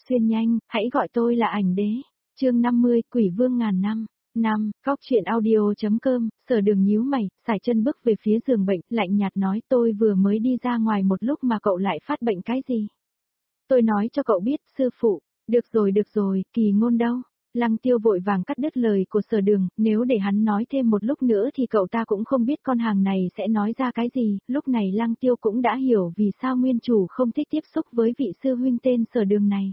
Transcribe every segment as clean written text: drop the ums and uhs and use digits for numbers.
Xuyên nhanh, hãy gọi tôi là ảnh đế. Chương 50, Quỷ Vương ngàn năm. Góc truyện audio.com, Sở Đường nhíu mày, sải chân bước về phía giường bệnh, lạnh nhạt nói tôi vừa mới đi ra ngoài một lúc mà cậu lại phát bệnh cái gì? Tôi nói cho cậu biết, sư phụ. Được rồi, Kỳ Ngôn đâu? Lăng Tiêu vội vàng cắt đứt lời của Sở Đường, nếu để hắn nói thêm một lúc nữa thì cậu ta cũng không biết con hàng này sẽ nói ra cái gì. Lúc này Lăng Tiêu cũng đã hiểu vì sao nguyên chủ không thích tiếp xúc với vị sư huynh tên Sở Đường này.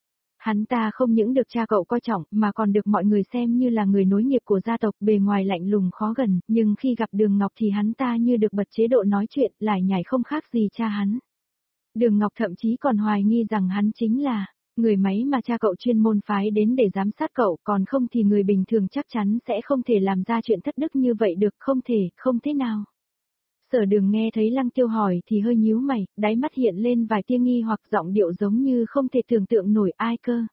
Hắn ta không những được cha cậu coi trọng mà còn được mọi người xem như là người nối nghiệp của gia tộc, bề ngoài lạnh lùng khó gần, nhưng khi gặp Đường Ngọc thì hắn ta như được bật chế độ nói chuyện, lải nhải không khác gì cha hắn. Đường Ngọc thậm chí còn hoài nghi rằng hắn chính là người máy mà cha cậu chuyên môn phái đến để giám sát cậu, còn không thì người bình thường chắc chắn sẽ không thể làm ra chuyện thất đức như vậy được, không thế nào. Sở Đường nghe thấy Lăng Tiêu hỏi thì hơi nhíu mày, đáy mắt hiện lên vài tia nghi hoặc, giọng điệu giống như không thể tưởng tượng nổi. Ai cơ?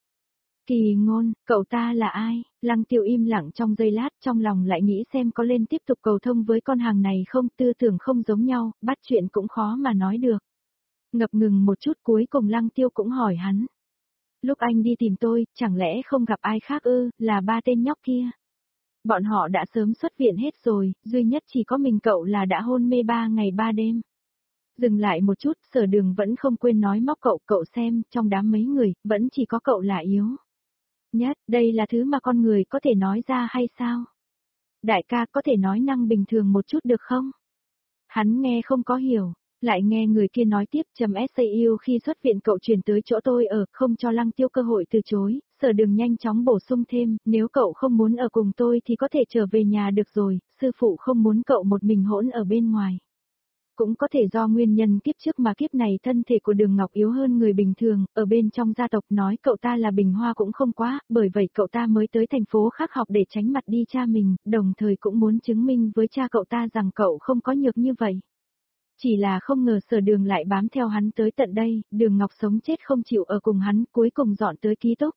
Kỳ Ngôn, cậu ta là ai? Lăng Tiêu im lặng trong giây lát, trong lòng lại nghĩ xem có lên tiếp tục cầu thông với con hàng này không, tư tưởng không giống nhau, bắt chuyện cũng khó mà nói được. Ngập ngừng một chút cuối cùng Lăng Tiêu cũng hỏi hắn. Lúc anh đi tìm tôi, chẳng lẽ không gặp ai khác ư, là ba tên nhóc kia? Bọn họ đã sớm xuất viện hết rồi, duy nhất chỉ có mình cậu là đã hôn mê 3 ngày 3 đêm. Dừng lại một chút, Sở Đường vẫn không quên nói móc cậu xem, trong đám mấy người, vẫn chỉ có cậu là yếu nhất, đây là thứ mà con người có thể nói ra hay sao? Đại ca có thể nói năng bình thường một chút được không? Hắn nghe không có hiểu, lại nghe người kia nói tiếp, SAU khi xuất viện cậu chuyển tới chỗ tôi ở, không cho Lăng Tiêu cơ hội từ chối. Sở Đường nhanh chóng bổ sung thêm, nếu cậu không muốn ở cùng tôi thì có thể trở về nhà được rồi, sư phụ không muốn cậu một mình hỗn ở bên ngoài. Cũng có thể do nguyên nhân kiếp trước mà kiếp này thân thể của Đường Ngọc yếu hơn người bình thường, ở bên trong gia tộc nói cậu ta là bình hoa cũng không quá, bởi vậy cậu ta mới tới thành phố khác học để tránh mặt đi cha mình, đồng thời cũng muốn chứng minh với cha cậu ta rằng cậu không có nhược như vậy. Chỉ là không ngờ Sở Đường lại bám theo hắn tới tận đây, Đường Ngọc sống chết không chịu ở cùng hắn, cuối cùng dọn tới ký túc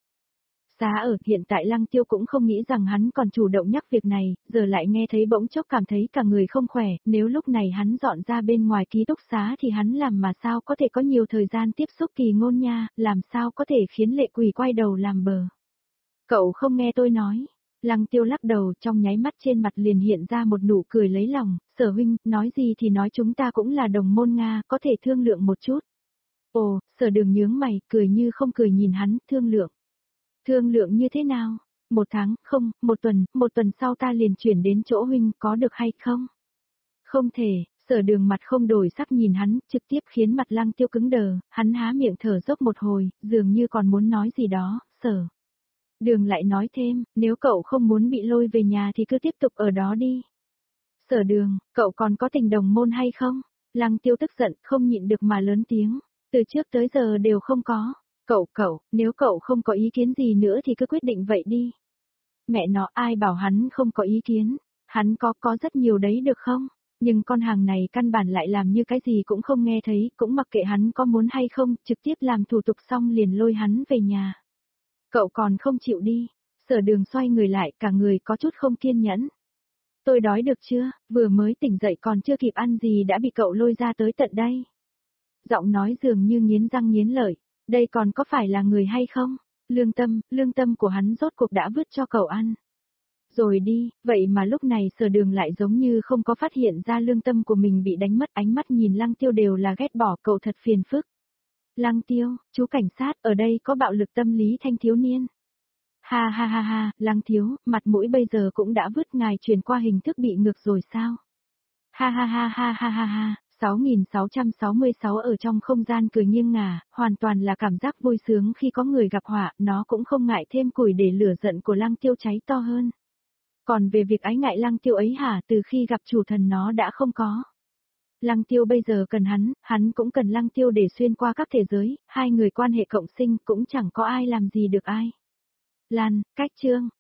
xá ở. Hiện tại Lăng Tiêu cũng không nghĩ rằng hắn còn chủ động nhắc việc này, giờ lại nghe thấy bỗng chốc cảm thấy cả người không khỏe, nếu lúc này hắn dọn ra bên ngoài ký túc xá thì hắn làm mà sao có thể có nhiều thời gian tiếp xúc Kỳ Ngôn nha, làm sao có thể khiến Lệ Quỳ quay đầu làm bờ. Cậu không nghe tôi nói. Lăng Tiêu lắc đầu, trong nháy mắt trên mặt liền hiện ra một nụ cười lấy lòng. Sở huynh, nói gì thì nói, chúng ta cũng là đồng môn Nga, có thể thương lượng một chút. Ồ, Sở Đường nhướng mày, cười như không cười nhìn hắn, thương lượng. Thương lượng như thế nào? 1 tháng, không, 1 tuần sau ta liền chuyển đến chỗ huynh, có được hay không? Không thể. Sở Đường mặt không đổi sắc nhìn hắn, trực tiếp khiến mặt Lăng Tiêu cứng đờ, hắn há miệng thở dốc một hồi, dường như còn muốn nói gì đó. Sở Đường lại nói thêm, nếu cậu không muốn bị lôi về nhà thì cứ tiếp tục ở đó đi. Sở Đường, cậu còn có tình đồng môn hay không? Lăng Tiêu tức giận, không nhịn được mà lớn tiếng, từ trước tới giờ đều không có. Cậu, nếu cậu không có ý kiến gì nữa thì cứ quyết định vậy đi. Mẹ nó, ai bảo hắn không có ý kiến, hắn có rất nhiều đấy được không? Nhưng con hàng này căn bản lại làm như cái gì cũng không nghe thấy, cũng mặc kệ hắn có muốn hay không, trực tiếp làm thủ tục xong liền lôi hắn về nhà. Cậu còn không chịu đi. Sở Đường xoay người lại, cả người có chút không kiên nhẫn. Tôi đói được chưa, vừa mới tỉnh dậy còn chưa kịp ăn gì đã bị cậu lôi ra tới tận đây. Giọng nói dường như nghiến răng nghiến lợi, đây còn có phải là người hay không? Lương tâm của hắn rốt cuộc đã vứt cho cậu ăn. Rồi đi, vậy mà lúc này Sở Đường lại giống như không có phát hiện ra lương tâm của mình bị đánh mất, ánh mắt nhìn Lăng Tiêu đều là ghét bỏ, cậu thật phiền phức. Lăng Tiêu, chú cảnh sát, ở đây có bạo lực tâm lý thanh thiếu niên. Ha, Lăng Thiếu, mặt mũi bây giờ cũng đã vứt, ngài chuyển qua hình thức bị ngược rồi sao? Ha, 6666 ở trong không gian cười nghiêng ngả, hoàn toàn là cảm giác vui sướng khi có người gặp họa, nó cũng không ngại thêm củi để lửa giận của Lăng Tiêu cháy to hơn. Còn về việc ái ngại Lăng Tiêu ấy hả, từ khi gặp chủ thần nó đã không có. Lăng Tiêu bây giờ cần hắn cũng cần Lăng Tiêu để xuyên qua các thế giới, hai người quan hệ cộng sinh cũng chẳng có ai làm gì được ai. Lan, cách chương.